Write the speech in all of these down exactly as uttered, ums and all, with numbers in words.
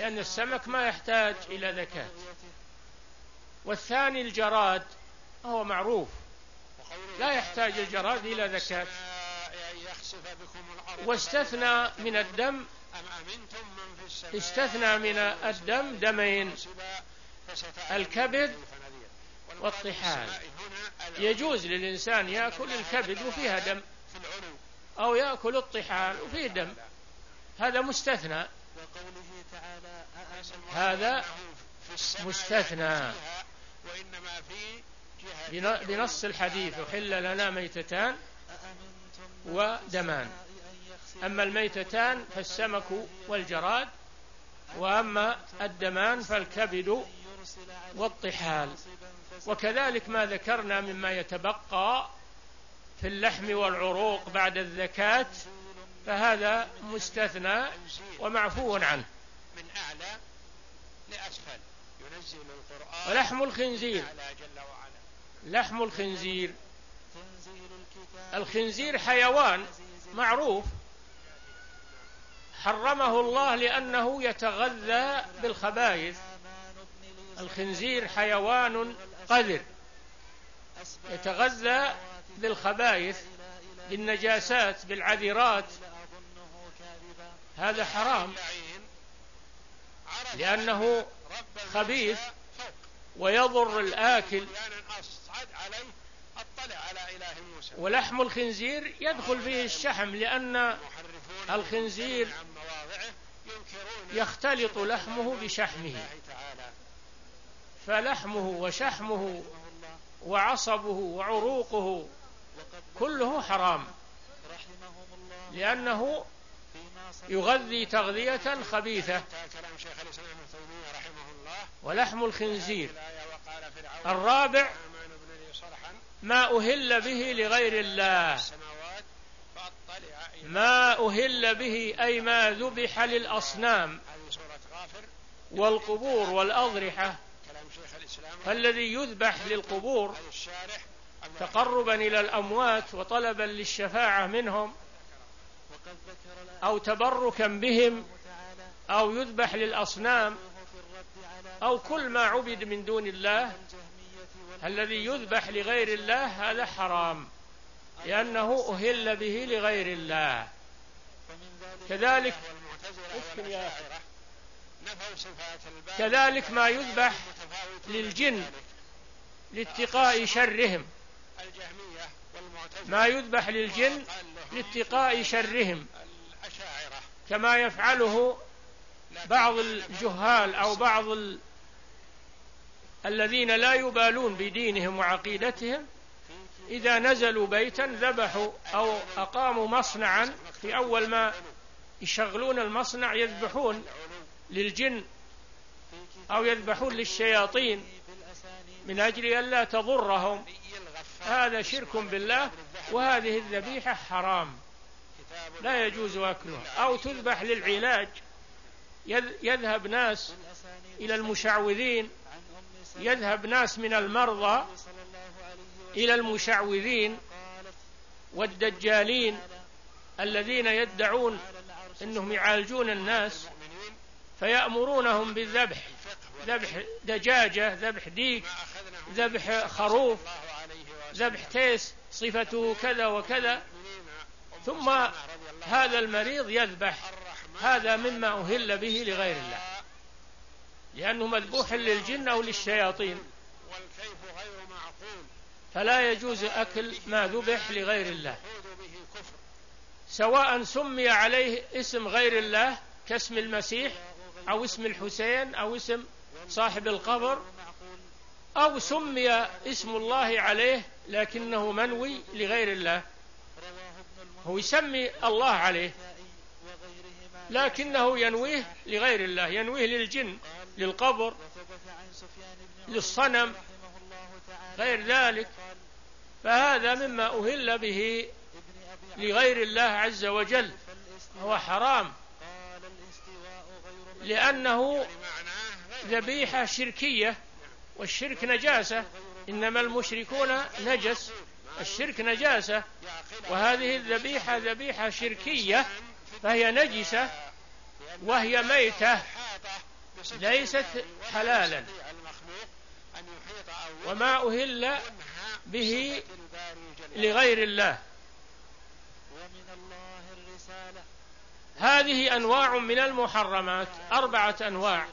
لأن السمك ما يحتاج إلى زكاة. والثاني الجراد هو معروف لا يحتاج الجراد إلى زكاة. واستثنى من الدم استثنى من الدم دمين، الكبد والطحال. يجوز للإنسان يأكل الكبد وفيها دم، أو يأكل الطحال وفيه دم، هذا مستثنى، هذا مستثنى بنص الحديث: أحل لنا ميتتان ودمان. أما الميتتان فالسمك والجراد، وأما الدمان فالكبد والطحال. وكذلك ما ذكرنا مما يتبقى في اللحم والعروق بعد الزكاة فهذا مستثنى ومعفو عنه. من أعلى لأسفل ينزل القرآن. ولحم الخنزير، لحم الخنزير، الخنزير حيوان معروف حرمه الله لأنه يتغذى بالخبائث. الخنزير حيوان قذر يتغذى بالخبائث، بالنجاسات، بالعذرات، هذا حرام لأنه خبيث ويضر الآكل. ولحم الخنزير يدخل فيه الشحم، لأن الخنزير يختلط لحمه بشحمه، فلحمه وشحمه وعصبه وعروقه كله حرام، لأنه يغذي تغذية خبيثة. ولحم الخنزير. الرابع ما أهل به لغير الله، ما أهل به أي ما ذبح للأصنام والقبور والأضرحة. فالذي يذبح للقبور تقربا إلى الأموات وطلبا للشفاعة منهم أو تبركا بهم، أو يذبح للأصنام، أو كل ما عبد من دون الله، الذي يذبح لغير الله هذا حرام لأنه أهل به لغير الله. كذلك كذلك ما يذبح للجن لاتقاء شرهم، ما يذبح للجن لاتقاء شرهم، كما يفعله بعض الجهال أو بعض ال... الذين لا يبالون بدينهم وعقيدتهم، إذا نزلوا بيتا ذبحوا أو أقاموا مصنعا، في أول ما يشغلون المصنع يذبحون للجن أو يذبحون للشياطين من أجل ألا تضرهم. هذا شرك بالله، وهذه الذبيحة حرام لا يجوز أكلها. أو تذبح للعلاج، يذهب ناس إلى المشعوذين، يذهب ناس من المرضى إلى المشعوذين والدجالين الذين يدعون أنهم يعالجون الناس، فيأمرونهم بالذبح، ذبح دجاجة، ذبح ديك، ذبح خروف، ذبح تيس صفته كذا وكذا، ثم هذا المريض يذبح. هذا مما أهل به لغير الله لأنه مذبوح للجن أو للشياطين، فلا يجوز أكل ما ذبح لغير الله، سواء سمي عليه اسم غير الله كاسم المسيح أو اسم الحسين أو اسم صاحب القبر، أو سمي اسم الله عليه لكنه منوي لغير الله. هو يسمي الله عليه لكنه ينويه لغير الله، ينويه للجن، للقبر، للصنم، غير ذلك، فهذا مما أهل به لغير الله عز وجل، هو حرام لأنه ذبيحة شركية، والشرك نجاسة، إنما المشركون نجس، الشرك نجاسة، وهذه الذبيحة ذبيحة شركية فهي نجسة وهي ميتة ليست حلالا، وما أهل به لغير الله. هذه أنواع من المحرمات، أربعة أنواع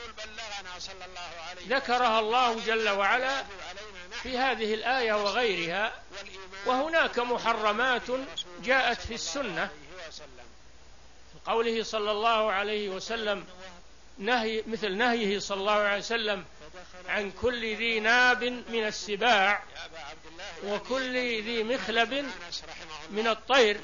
ذكرها الله جل وعلا في هذه الآية وغيرها، وهناك محرمات جاءت في السنة في قوله صلى الله عليه وسلم نهي مثل نهيه صلى الله عليه وسلم عن كل ذي ناب من السباع وكل ذي مخلب من الطير،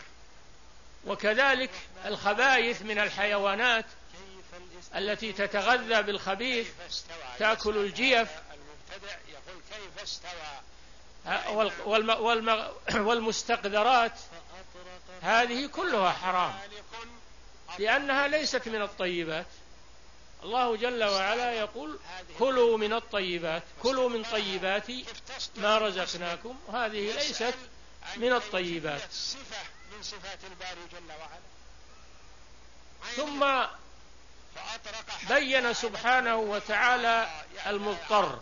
وكذلك الخبائث من الحيوانات التي تتغذى بالخبيث تأكل الجيف والمستقذرات، هذه كلها حرام لأنها ليست من الطيبات. الله جل وعلا يقول كلوا من الطيبات، كلوا من طيبات ما رزقناكم، هذه ليست من الطيبات. ثم بين سبحانه وتعالى المضطر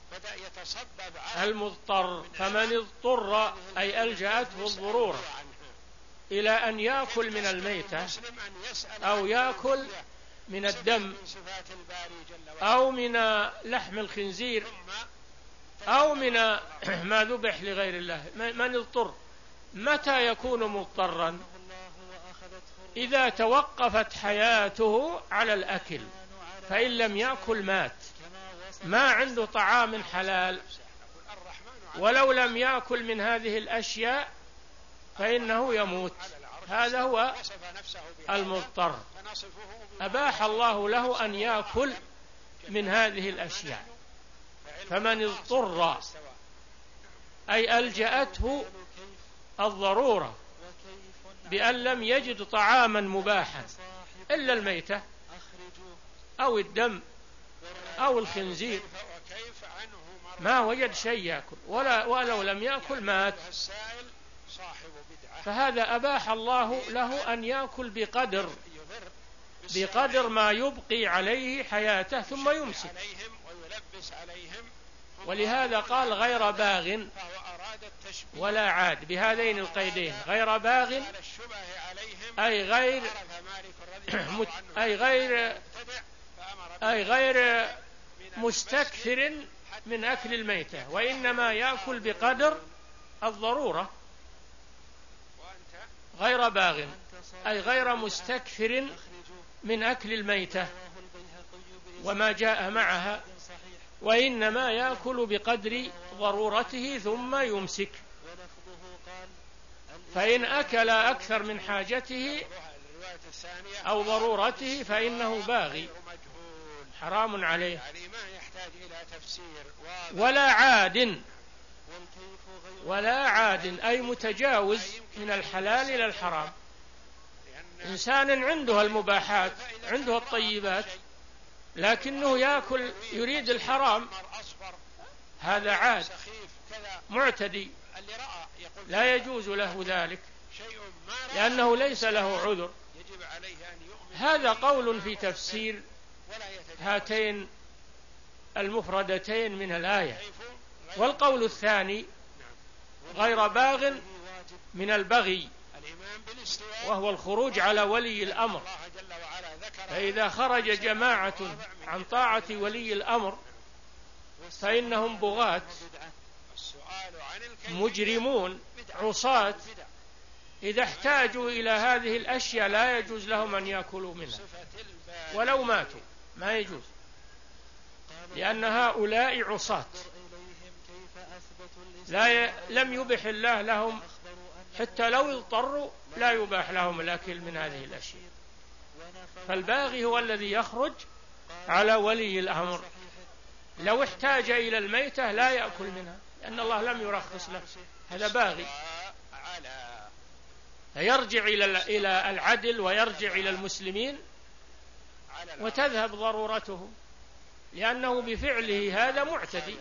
المضطر فمن اضطر أي ألجأته الضرورة إلى أن يأكل من الميتة أو يأكل من الدم أو من لحم الخنزير أو من ما ذبح لغير الله. من اضطر متى يكون مضطرا؟ إذا توقفت حياته على الأكل، فإن لم يأكل مات، ما عنده طعام حلال، ولو لم يأكل من هذه الأشياء فإنه يموت. هذا هو المضطر، أباح الله له أن يأكل من هذه الأشياء. فمن اضطر أي ألجأته الضرورة بأن لم يجد طعاما مباحا إلا الميتة أو الدم أو الخنزير، ما وجد شيء يأكل ولا ولو لم يأكل مات، فهذا أباح الله له أن يأكل بقدر بقدر ما يبقي عليه حياته ثم يمسك. ولهذا قال غير باغ ولا عاد بهذين القيدين، غير باغ أي غير أي غير أي غير مستكثر من أكل الميتة، وإنما يأكل بقدر الضرورة. غير باغ أي غير مستكثر من أكل الميتة وما جاء معها، وإنما يأكل بقدر ضرورته ثم يمسك. فإن أكل أكثر من حاجته أو ضرورته فإنه باغي حرام عليه. ولا عاد ولا عاد أي متجاوز من الحلال إلى الحرام. إنسان عنده المباحات، عنده الطيبات، لكنه يأكل يريد الحرام، هذا عاد معتدي لا يجوز له ذلك لأنه ليس له عذر. هذا قول في تفسير هاتين المفردتين من الآية. والقول الثاني غير باغ من البغي، وهو الخروج على ولي الأمر، فإذا خرج جماعة عن طاعة ولي الأمر فإنهم بغاة مجرمون عصاة، إذا احتاجوا إلى هذه الأشياء لا يجوز لهم أن يأكلوا منها ولو ماتوا، ما يجوز، لأن هؤلاء عصاة لا ي... لم يبح الله لهم، حتى لو اضطروا لا يباح لهم الأكل من هذه الأشياء. فالباغي هو الذي يخرج على ولي الأمر، لو احتاج إلى الميتة لا يأكل منها لأن الله لم يرخص له، هذا باغي. فيرجع إلى العدل ويرجع إلى المسلمين وتذهب ضرورته، لأنه بفعله هذا معتدي.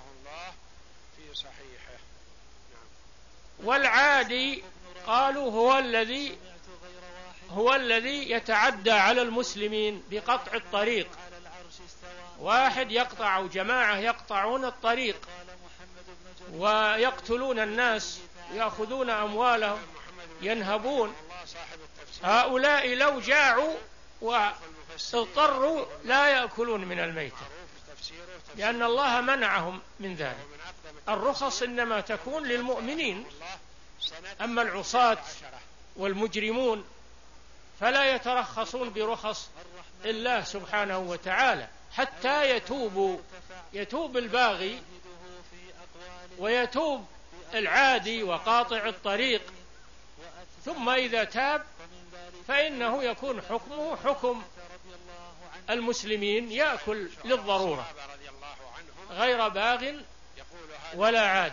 والعادي قالوا هو الذي هو الذي يتعدى على المسلمين بقطع الطريق واحد يقطع أو جماعة يقطعون الطريق ويقتلون الناس يأخذون أموالهم ينهبون، هؤلاء لو جاعوا واضطروا لا يأكلون من الميتة، لأن الله منعهم من ذلك. الرخص إنما تكون للمؤمنين، أما العصاة والمجرمون فلا يترخصون برخص الله سبحانه وتعالى حتى يتوبوا، يتوب الباغي ويتوب العادي وقاطع الطريق، ثم إذا تاب فإنه يكون حكمه حكم المسلمين، يأكل للضرورة غير باغ ولا عاد.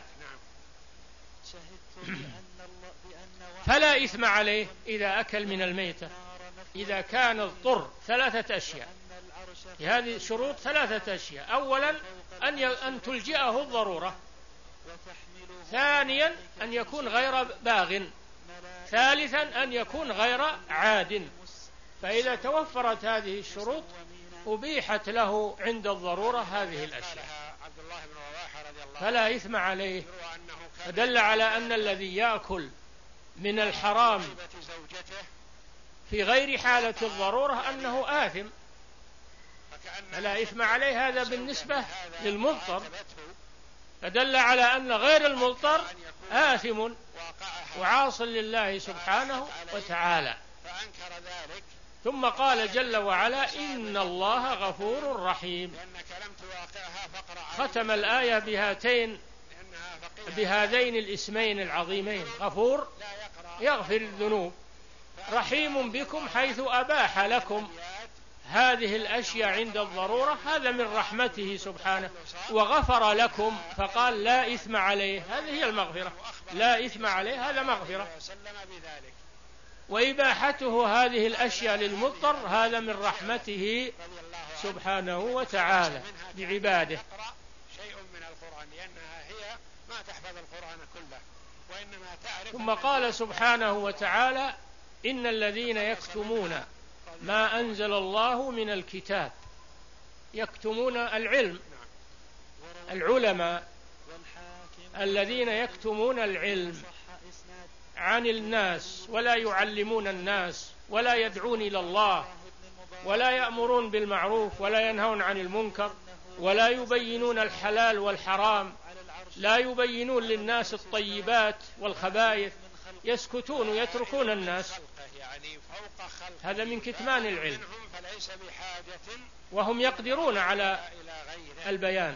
فلا إثم عليه إذا أكل من الميتة إذا كان اضطر. ثلاثة أشياء في هذه الشروط، ثلاثة أشياء: أولا أن أن تلجئه الضرورة، ثانيا أن يكون غير باغ، ثالثا أن يكون غير عاد. فإذا توفرت هذه الشروط أبيحت له عند الضرورة هذه الأشياء فلا إثم عليه. فدل على أن الذي يأكل من الحرام في غير حالة الضرورة أنه آثم، فلا إثم عليه. هذا بالنسبة للمضطر، فدل على أن غير المضطر آثم وعاص لله سبحانه وتعالى. ثم قال جل وعلا: إن الله غفور رحيم. ختم الآية بهاتين بهذين الاسمين العظيمين: غفور يغفر الذنوب، رحيم بكم حيث أباح لكم هذه الأشياء عند الضرورة، هذا من رحمته سبحانه. وغفر لكم فقال لا إثم عليه، هذه هي المغفرة، لا إثم عليه، هذا مغفرة. وإباحته هذه الأشياء للمضطر هذا من رحمته سبحانه وتعالى بعباده. ثم قال سبحانه وتعالى: إن الذين يكتمون ما أنزل الله من الكتاب، يكتمون العلم، العلماء الذين يكتمون العلم عن الناس ولا يعلمون الناس ولا يدعون إلى الله ولا يأمرون بالمعروف ولا ينهون عن المنكر ولا يبينون الحلال والحرام، لا يبينون للناس الطيبات والخبائث، يسكتون ويتركون الناس، هذا من كتمان العلم، وهم يقدرون على البيان.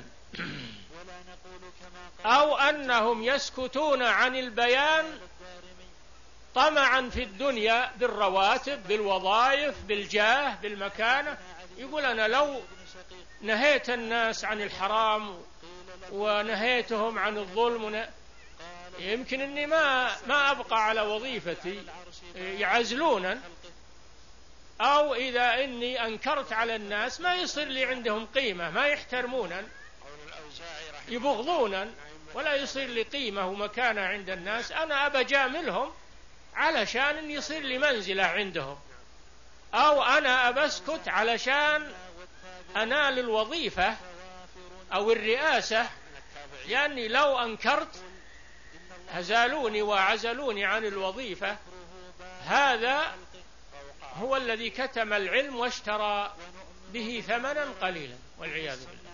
أو أنهم يسكتون عن البيان طمعا في الدنيا بالرواتب بالوظائف بالجاه بالمكانة، يقول أنا لو نهيت الناس عن الحرام ونهيتهم عن الظلم يمكن أني ما ما أبقى على وظيفتي، يعزلون. أو إذا إني أنكرت على الناس ما يصير لي عندهم قيمة، ما يحترمون، يبغضون، ولا يصير لي قيمة ومكانة عند الناس، أنا أبى جاملهم علشان يصير لي منزلة عندهم. أو أنا أبسكت علشان أنال الوظيفة أو الرئاسة، لأني لو أنكرت هزالوني وعزلوني عن الوظيفة. هذا هو الذي كتم العلم واشترى به ثمنا قليلا والعياذ بالله.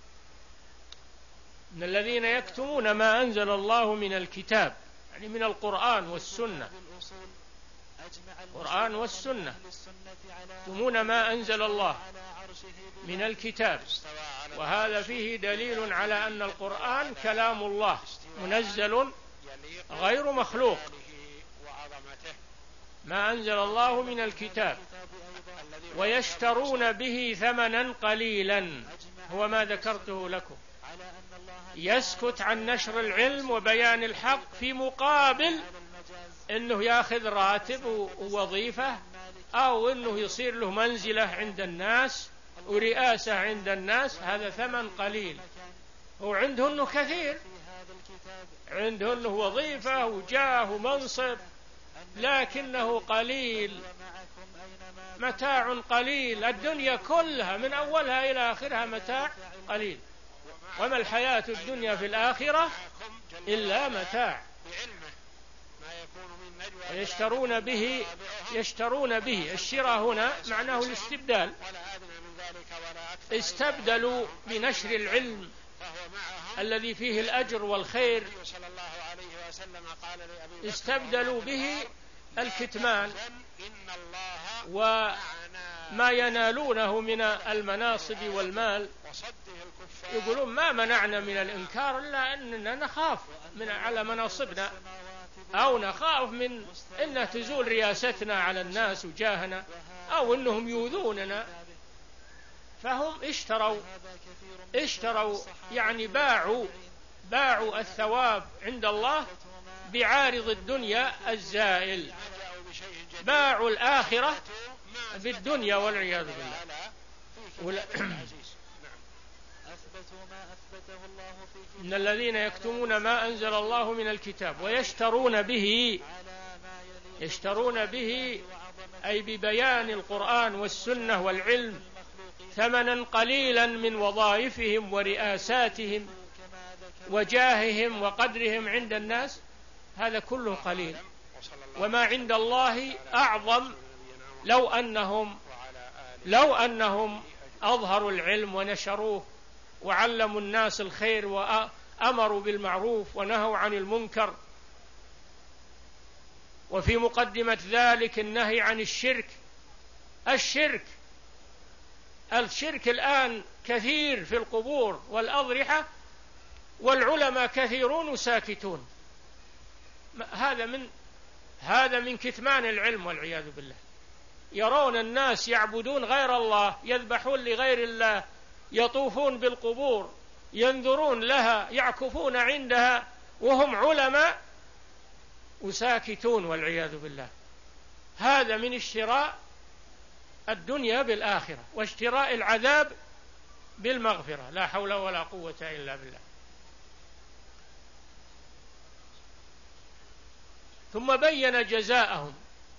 من الذين يكتمون ما أنزل الله من الكتاب، يعني من القرآن والسنة، القرآن والسنة، يكتمون ما أنزل الله من الكتاب، وهذا فيه دليل على أن القرآن كلام الله منزل غير مخلوق. ما أنزل الله من الكتاب ويشترون به ثمنا قليلا، هو ما ذكرته لكم، يسكت عن نشر العلم وبيان الحق في مقابل أنه يأخذ راتب ووظيفة، أو أنه يصير له منزلة عند الناس ورئاسة عند الناس، هذا ثمن قليل. هو عنده أنه كثير، عنده أنه وظيفة وجاه ومنصب، لكنه قليل متاع قليل. الدنيا كلها من أولها إلى آخرها متاع قليل، وما الحياة الدنيا في الآخرة إلا متاع. ويشترون به يشترون به الشراء هنا معناه الاستبدال. استبدلوا بنشر العلم الذي فيه الأجر والخير، استبدلوا به الكتمان وما ينالونه من المناصب والمال. يقولون ما منعنا من الإنكار إلا أننا نخاف من على مناصبنا، أو نخاف من أن تزول رياستنا على الناس وجاهنا، أو أنهم يؤذوننا. فهم اشتروا اشتروا يعني باعوا باعوا الثواب عند الله بعارض الدنيا الزائل، باعوا الآخرة بالدنيا والعياذ بالله. إن الذين يكتمون ما أنزل الله من الكتاب ويشترون به، يشترون به أي ببيان القرآن والسنة والعلم ثمنا قليلا من وظائفهم ورئاساتهم وجاههم وقدرهم عند الناس، هذا كله قليل. وما عند الله أعظم. لو أنهم لو أنهم أظهروا العلم ونشروه وعلموا الناس الخير وأمروا بالمعروف ونهوا عن المنكر، وفي مقدمة ذلك النهي عن الشرك. الشرك الشرك الآن كثير في القبور والأضرحة، والعلماء كثيرون ساكتون. هذا من هذا من كتمان العلم والعياذ بالله. يرون الناس يعبدون غير الله، يذبحون لغير الله، يطوفون بالقبور، ينذرون لها، يعكفون عندها، وهم علماء وساكتون والعياذ بالله. هذا من اشتراء الدنيا بالآخرة واشتراء العذاب بالمغفرة. لا حول ولا قوة إلا بالله. ثم بين جزاءهم،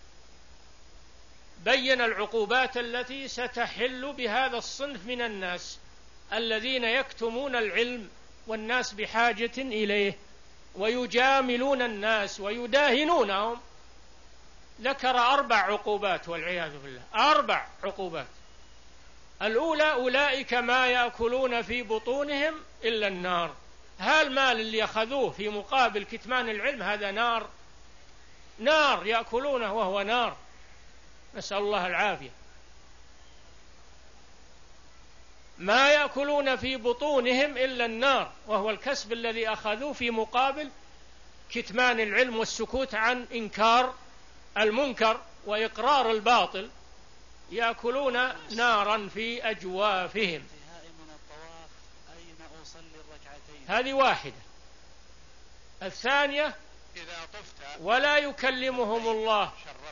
بين العقوبات التي ستحل بهذا الصنف من الناس الذين يكتمون العلم والناس بحاجة إليه ويجاملون الناس ويداهنونهم. ذكر أربع عقوبات والعياذ بالله، أربع عقوبات. الأولى أولئك ما يأكلون في بطونهم إلا النار. هذا المال اللي أخذوه في مقابل كتمان العلم هذا نار، نار يأكلونه وهو نار، نسأل الله العافية. ما يأكلون في بطونهم إلا النار، وهو الكسب الذي أخذوه في مقابل كتمان العلم والسكوت عن إنكار المنكر وإقرار الباطل. يأكلون نارا في أجوافهم. هذه واحدة. الثانية ولا يكلمهم الله،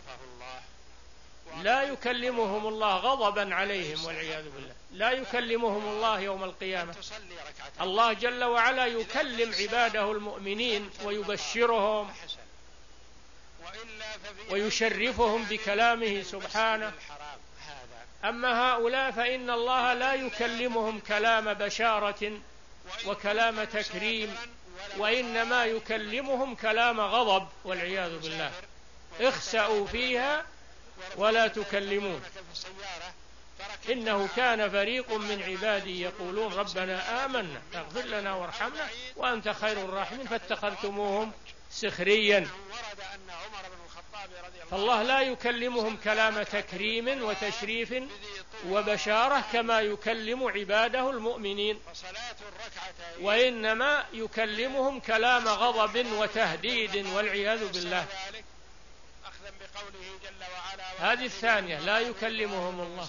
لا يكلمهم الله غضبا عليهم والعياذ بالله. لا يكلمهم الله يوم القيامة. الله جل وعلا يكلم عباده المؤمنين ويبشرهم ويشرفهم بكلامه سبحانه. أما هؤلاء فإن الله لا يكلمهم كلام بشارة وكلام تكريم، وإنما يكلمهم كلام غضب والعياذ بالله. اخسأوا فيها ولا تكلمون إنه كان فريق من عبادي يقولون ربنا آمنا فاغفر لنا وارحمنا وأنت خير الراحمين فاتخذتموهم سخريا. فالله لا يكلمهم كلام تكريم وتشريف وبشارة كما يكلم عباده المؤمنين، وإنما يكلمهم كلام غضب وتهديد والعياذ بالله. هذه الثانية لا يكلمهم الله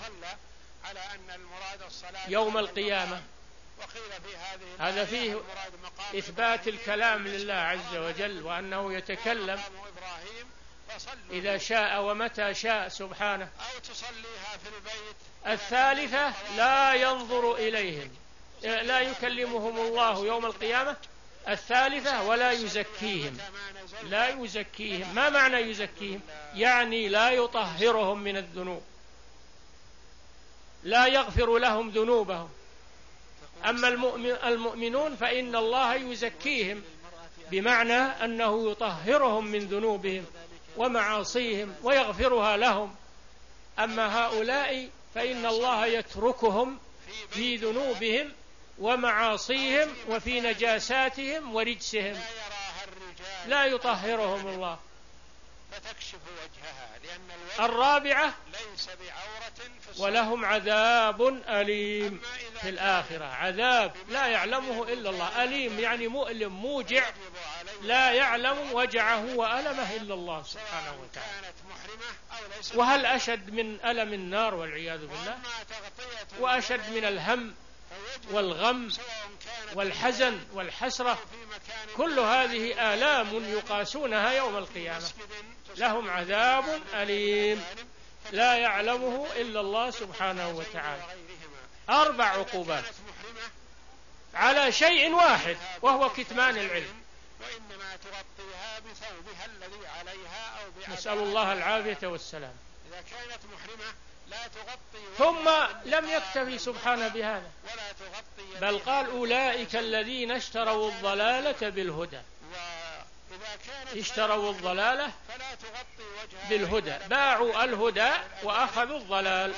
يوم القيامة. هذا فيه إثبات الكلام لله عز وجل وأنه يتكلم إذا شاء ومتى شاء سبحانه. الثالثة لا ينظر إليهم، لا يكلمهم الله يوم القيامة. الثالثة ولا يزكيهم، لا يزكيهم. ما معنى يزكيهم؟ يعني لا يطهرهم من الذنوب لا يغفر لهم ذنوبهم. أما المؤمنون فإن الله يزكيهم، بمعنى أنه يطهرهم من ذنوبهم ومعاصيهم ويغفرها لهم. أما هؤلاء فإن الله يتركهم في ذنوبهم ومعاصيهم وفي نجاساتهم ورجسهم، لا يطهرهم الله. الرابعة: ولهم عذاب أليم في الآخرة، عذاب لا يعلمه إلا الله. أليم يعني مؤلم موجع، لا يعلم وجعه وألمه إلا الله سبحانه وتعالى. وهل أشد من ألم النار والعياذ بالله؟ وأشد من الهم والغم والحزن والحسرة؟ كل هذه آلام يقاسونها يوم القيامة. لهم عذاب أليم لا يعلمه إلا الله سبحانه وتعالى. أربع عقوبات على شيء واحد، وهو كتمان العلم. نسأل الله العافية والسلام. ثم لم يكتفي سبحانه بهذا، بل قال: أولئك الذين اشتروا الضلالة بالهدى. اشتروا الضلالة بالهدى، باعوا الهدى وأخذوا الضلال.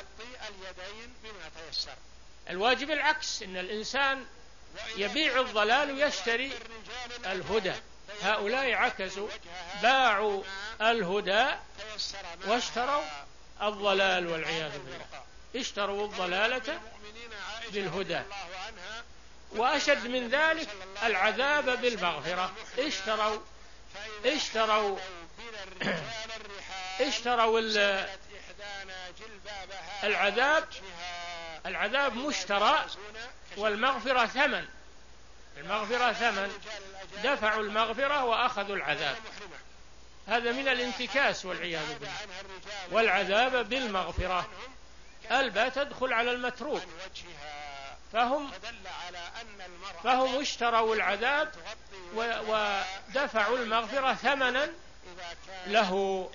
الواجب العكس، إن الإنسان يبيع الضلال ويشتري الهدى. هؤلاء عكسوا، باعوا الهدى واشتروا الضلال والعياذ بالله. اشتروا الضلالة بالهدى. وأشد من ذلك العذاب بالمغفرة. اشتروا اشتروا اشتروا العذاب العذاب مشترى، والمغفرة ثمن. المغفرة ثمن، دفعوا المغفرة وأخذوا العذاب. هذا من الانتكاس والعياذ بالله. والعذاب بالمغفرة، الباء تدخل على المتروك. فهم فهم اشتروا العذاب ودفعوا المغفرة ثمنا له.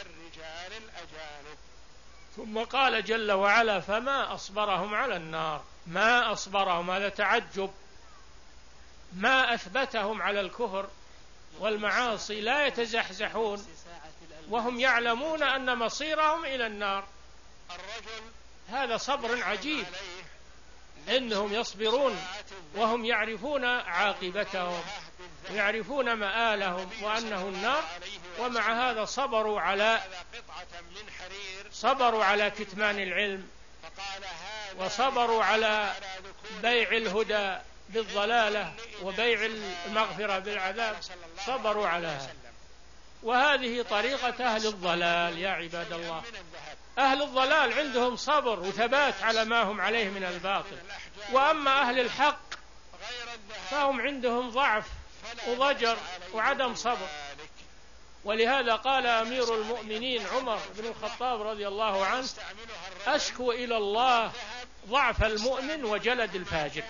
ثم قال جل وعلا: فما أصبرهم على النار. ما أصبرهم، هذا تعجب. ما أثبتهم على الكفر والمعاصي، لا يتزحزحون وهم يعلمون أن مصيرهم إلى النار. هذا صبر عجيب، إنهم يصبرون وهم يعرفون عاقبتهم ويعرفون مآلهم وأنه النار، ومع هذا صبروا على صبروا على كتمان العلم، وصبروا على بيع الهدى بالضلالة وبيع المغفرة بالعذاب. صبروا على هذا. وهذه طريقة أهل الضلال يا عباد الله. أهل الضلال عندهم صبر وثبات على ما هم عليه من الباطل، وأما أهل الحق فهم عندهم ضعف وضجر وعدم صبر. ولهذا قال أمير المؤمنين عمر بن الخطاب رضي الله عنه: أشكو إلى الله ضعف المؤمن وجلد الفاجر.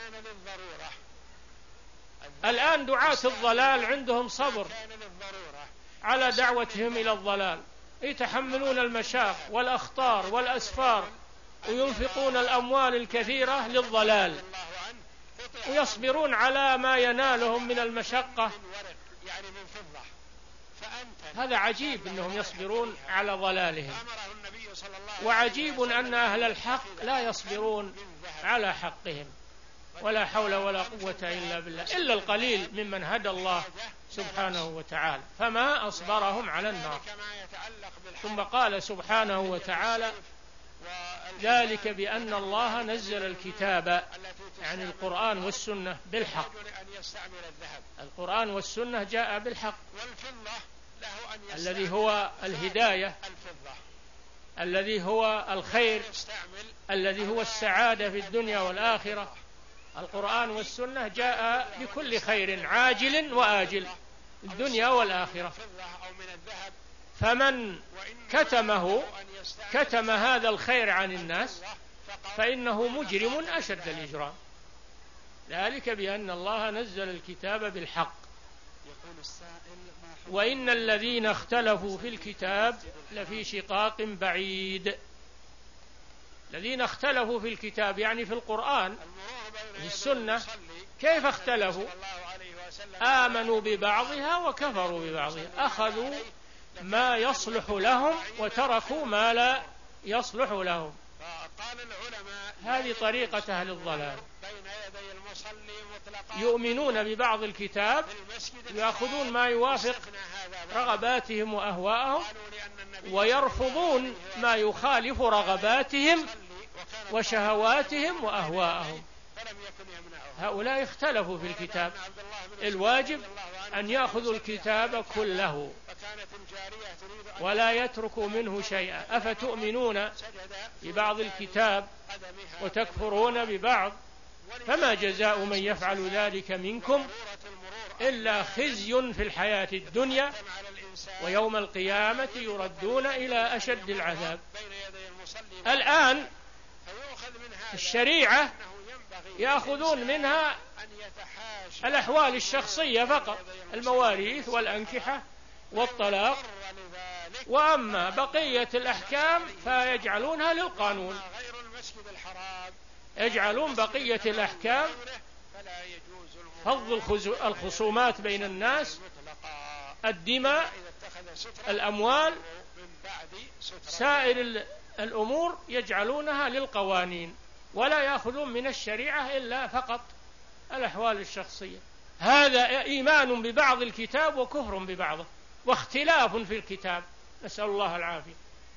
الآن دعاة الضلال عندهم صبر على دعوتهم إلى الضلال، يتحملون المشاق والأخطار والأسفار، وينفقون الأموال الكثيرة للضلال، ويصبرون على ما ينالهم من المشقة. هذا عجيب أنهم يصبرون على ضلالهم، وعجيب أن أهل الحق لا يصبرون على حقهم. ولا حول ولا قوة إلا بالله، إلا القليل ممن هدى الله سبحانه وتعالى. فما أصبرهم على النار. ثم قال سبحانه وتعالى: ذلك بأن الله نزل الكتاب، يعني القرآن والسنة، بالحق. القرآن والسنة جاء بالحق، الذي هو الهداية، الذي هو الخير، الذي هو السعادة في الدنيا والآخرة. القرآن والسنة جاء بكل خير عاجل وآجل، الدنيا والآخرة. فمن كتمه كتم هذا الخير عن الناس فإنه مجرم أشد الإجرام. ذلك بأن الله نزل الكتاب بالحق، وإن الذين اختلفوا في الكتاب لفي شقاق بعيد. الذين اختلفوا في الكتاب يعني في القرآن في السنة، كيف اختلفوا؟ آمنوا ببعضها وكفروا ببعضها، أخذوا ما يصلح لهم وتركوا ما لا يصلح لهم. هذه طريقة أهل الضلال، يؤمنون ببعض الكتاب، يأخذون ما يوافق رغباتهم وأهواءهم، ويرفضون ما يخالف رغباتهم وشهواتهم وأهواءهم. هؤلاء اختلفوا في الكتاب. الواجب أن يأخذوا الكتاب كله ولا يتركوا منه شيئا. أفتؤمنون ببعض الكتاب وتكفرون ببعض، فما جزاء من يفعل ذلك منكم إلا خزي في الحياة الدنيا ويوم القيامة يردون إلى أشد العذاب. الآن الشريعة يأخذون منها الأحوال الشخصية فقط، المواريث والأنكحة والطلاق، وأما بقية الأحكام فيجعلونها للقانون، يجعلون بقية الأحكام فض الخصومات بين الناس، الدماء، الأموال، سائر الأمور يجعلونها للقوانين، ولا يأخذون من الشريعة إلا فقط الأحوال الشخصية. هذا إيمان ببعض الكتاب وكفر ببعضه واختلاف في الكتاب، نسأل الله العافية.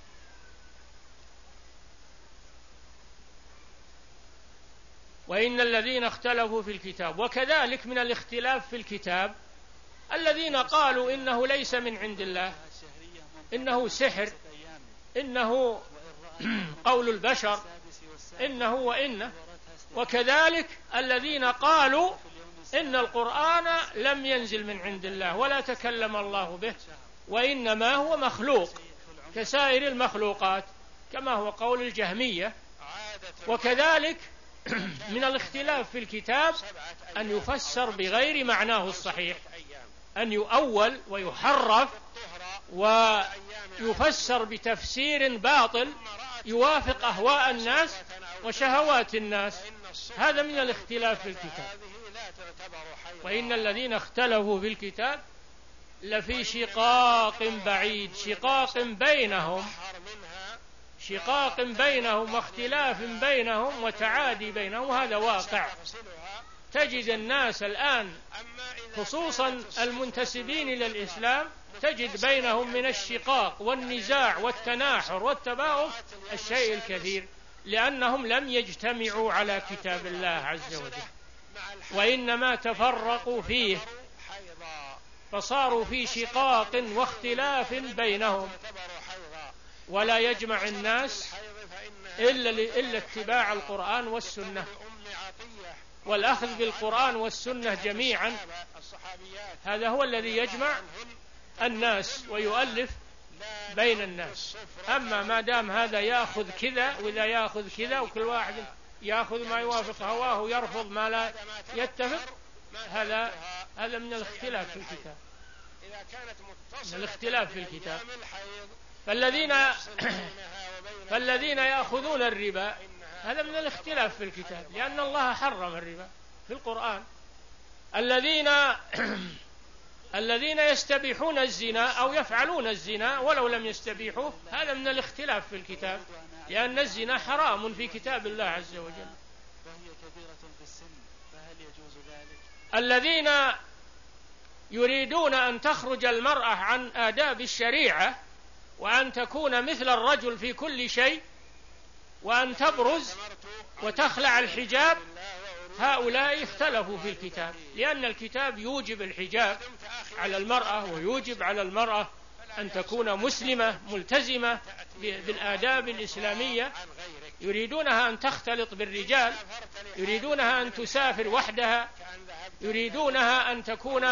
وإن الذين اختلفوا في الكتاب، وكذلك من الاختلاف في الكتاب الذين قالوا إنه ليس من عند الله، إنه سحر، إنه قول البشر، إنه وإنه. وكذلك الذين قالوا إن القرآن لم ينزل من عند الله ولا تكلم الله به وإنما هو مخلوق كسائر المخلوقات، كما هو قول الجهمية. وكذلك من الاختلاف في الكتاب أن يفسر بغير معناه الصحيح، أن يؤول ويحرف ويفسر بتفسير باطل يوافق أهواء الناس وشهوات الناس. هذا من الاختلاف في الكتاب. وإن الذين اختلفوا في الكتاب لفي شقاق بعيد، شقاق بينهم، شقاق بينهم واختلاف بينهم وتعادي بينهم، وهذا واقع. تجد الناس الآن خصوصا المنتسبين إلى الإسلام تجد بينهم من الشقاق والنزاع والتناحر والتباغض الشيء الكثير، لأنهم لم يجتمعوا على كتاب الله عز وجل، وإنما تفرقوا فيه فصاروا في شقاق واختلاف بينهم. ولا يجمع الناس إلا, إلا اتباع القرآن والسنة والأخذ بالقرآن والسنة جميعا، هذا هو الذي يجمع الناس ويؤلف بين الناس. أما ما دام هذا يأخذ كذا وإذا يأخذ كذا وكل واحد يأخذ ما يوافق هواه ويرفض ما لا يتفق، هذا هذا من الاختلاف في الكتاب، من الاختلاف في الكتاب. فالذين فالذين يأخذون الربا هذا من الاختلاف في الكتاب، لأن الله حرم الربا في القرآن. الذين الذين يستبيحون الزنا أو يفعلون الزنا ولو لم يستبيحوه، هذا من الاختلاف في الكتاب، لأن الزنا حرام في كتاب الله عز وجل. الذين يريدون أن تخرج المرأة عن آداب الشريعة وأن تكون مثل الرجل في كل شيء وأن تبرز وتخلع الحجاب، هؤلاء اختلفوا في الكتاب، لأن الكتاب يوجب الحجاب على المرأة ويوجب على المرأة أن تكون مسلمة ملتزمة بالآداب الإسلامية. يريدونها أن تختلط بالرجال، يريدونها أن تسافر وحدها، يريدونها أن تكون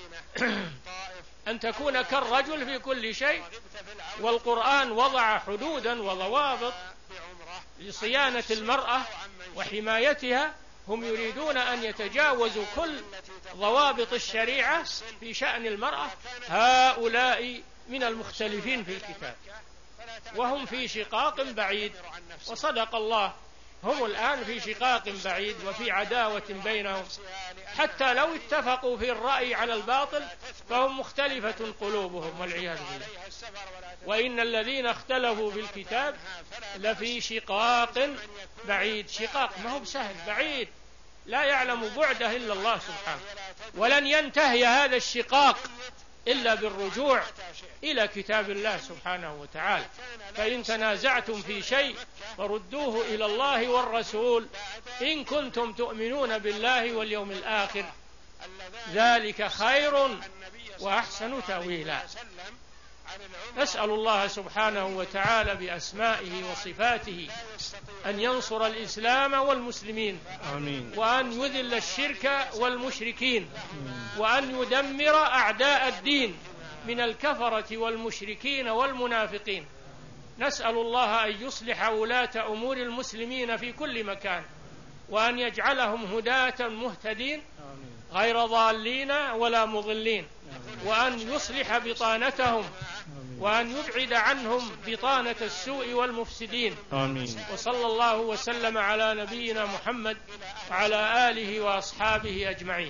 أن تكون كالرجل في كل شيء. والقرآن وضع حدودا وضوابط لصيانة المرأة وحمايتها، هم يريدون أن يتجاوزوا كل ضوابط الشريعة في شأن المرأة. هؤلاء من المختلفين في الكتاب. وهم في شقاق بعيد. وصدق الله، هم الآن في شقاق بعيد وفي عداوة بينهم، حتى لو اتفقوا في الرأي على الباطل فهم مختلفة قلوبهم والعياذ بالله. وإن الذين اختلفوا في الكتاب لفي شقاق بعيد. شقاق ما هو بسهل، بعيد لا يعلم بعده إلا الله سبحانه. ولن ينتهي هذا الشقاق إلا بالرجوع إلى كتاب الله سبحانه وتعالى. فإن تنازعتم في شيء فردوه إلى الله والرسول إن كنتم تؤمنون بالله واليوم الآخر، ذلك خير وأحسن تأويلا. نسأل الله سبحانه وتعالى بأسمائه وصفاته أن ينصر الإسلام والمسلمين، آمين. وأن يذل الشرك والمشركين، وأن يدمر أعداء الدين من الكفرة والمشركين والمنافقين. نسأل الله أن يصلح ولاة أمور المسلمين في كل مكان، وأن يجعلهم هداة مهتدين غير ضالين ولا مضلين، وأن يصلح بطانتهم، وأن يبعد عنهم بطانة السوء والمفسدين، آمين. وصلى الله وسلم على نبينا محمد وعلى آله وأصحابه أجمعين.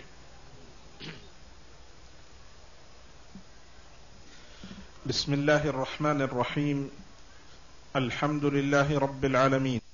بسم الله الرحمن الرحيم. الحمد لله رب العالمين،